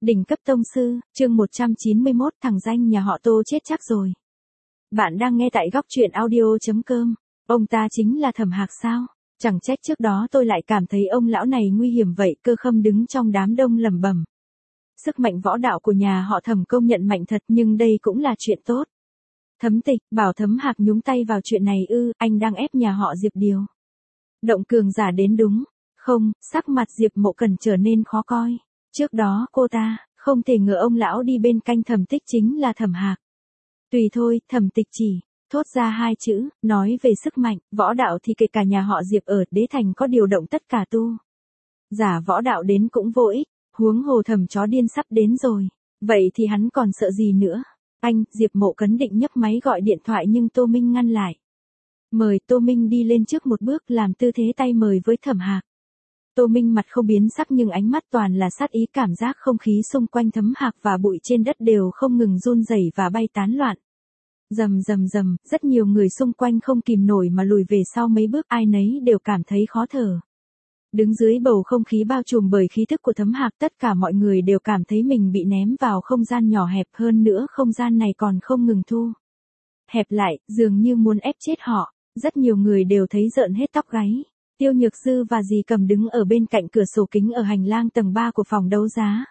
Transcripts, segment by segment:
Đỉnh cấp tông sư, chương 191, thằng danh nhà họ Tô chết chắc rồi. Bạn đang nghe tại góc truyện audio.com. Ông ta chính là Thẩm Hạc sao? Chẳng trách trước đó tôi lại cảm thấy ông lão này nguy hiểm vậy. Cơ Khâm đứng trong đám đông lẩm bẩm. Sức mạnh võ đạo của nhà họ Thẩm công nhận mạnh thật, nhưng đây cũng là chuyện tốt. Thấm Tịch bảo Thấm Hạc nhúng tay vào chuyện này ư? Anh đang ép nhà họ Diệp điều động cường giả đến đúng không? Sắc mặt Diệp Mộ Cần trở nên khó coi. Trước đó cô ta không thể ngờ ông lão đi bên cạnh Thẩm Tích chính là Thẩm Hạc. Tùy thôi, Thẩm Tịch chỉ thốt ra hai chữ, nói về sức mạnh, võ đạo thì kể cả nhà họ Diệp ở Đế Thành có điều động tất cả tu giả võ đạo đến cũng vô ích, huống hồ Thẩm chó điên sắp đến rồi, vậy thì hắn còn sợ gì nữa. Anh, Diệp Mộ Cấn định nhấc máy gọi điện thoại nhưng Tô Minh ngăn lại. Mời. Tô Minh đi lên trước một bước làm tư thế tay mời với Thẩm Hạc. Tô Minh mặt không biến sắc nhưng ánh mắt toàn là sát ý, cảm giác không khí xung quanh Thấm Hạc và bụi trên đất đều không ngừng run rẩy và bay tán loạn. Rầm rầm rầm, rất nhiều người xung quanh không kìm nổi mà lùi về sau mấy bước, ai nấy đều cảm thấy khó thở. Đứng dưới bầu không khí bao trùm bởi khí thức của Thấm Hạc, tất cả mọi người đều cảm thấy mình bị ném vào không gian nhỏ hẹp, hơn nữa không gian này còn không ngừng thu hẹp lại, dường như muốn ép chết họ. Rất nhiều người đều thấy rợn hết tóc gáy. Tiêu Nhược Dư và Dì Cầm đứng ở bên cạnh cửa sổ kính ở hành lang tầng 3 của phòng đấu giá.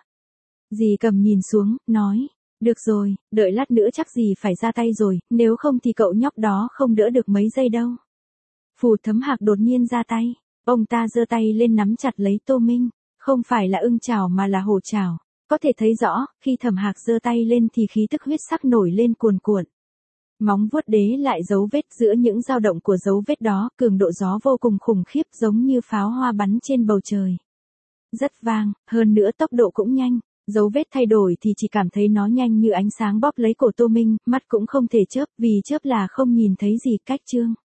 Dì Cầm nhìn xuống, nói, được rồi, đợi lát nữa chắc dì phải ra tay rồi, nếu không thì cậu nhóc đó không đỡ được mấy giây đâu. Phù. Thấm Hạc đột nhiên ra tay, ông ta giơ tay lên nắm chặt lấy Tô Minh, không phải là ưng chảo mà là hổ chảo. Có thể thấy rõ, khi Thẩm Hạc giơ tay lên thì khí tức huyết sắc nổi lên cuồn cuộn. Móng vuốt đế lại dấu vết, giữa những dao động của dấu vết đó, cường độ gió vô cùng khủng khiếp giống như pháo hoa bắn trên bầu trời. Rất vang, hơn nữa tốc độ cũng nhanh, dấu vết thay đổi thì chỉ cảm thấy nó nhanh như ánh sáng bóp lấy cổ Tô Minh, mắt cũng không thể chớp, vì chớp là không nhìn thấy gì. Cách chương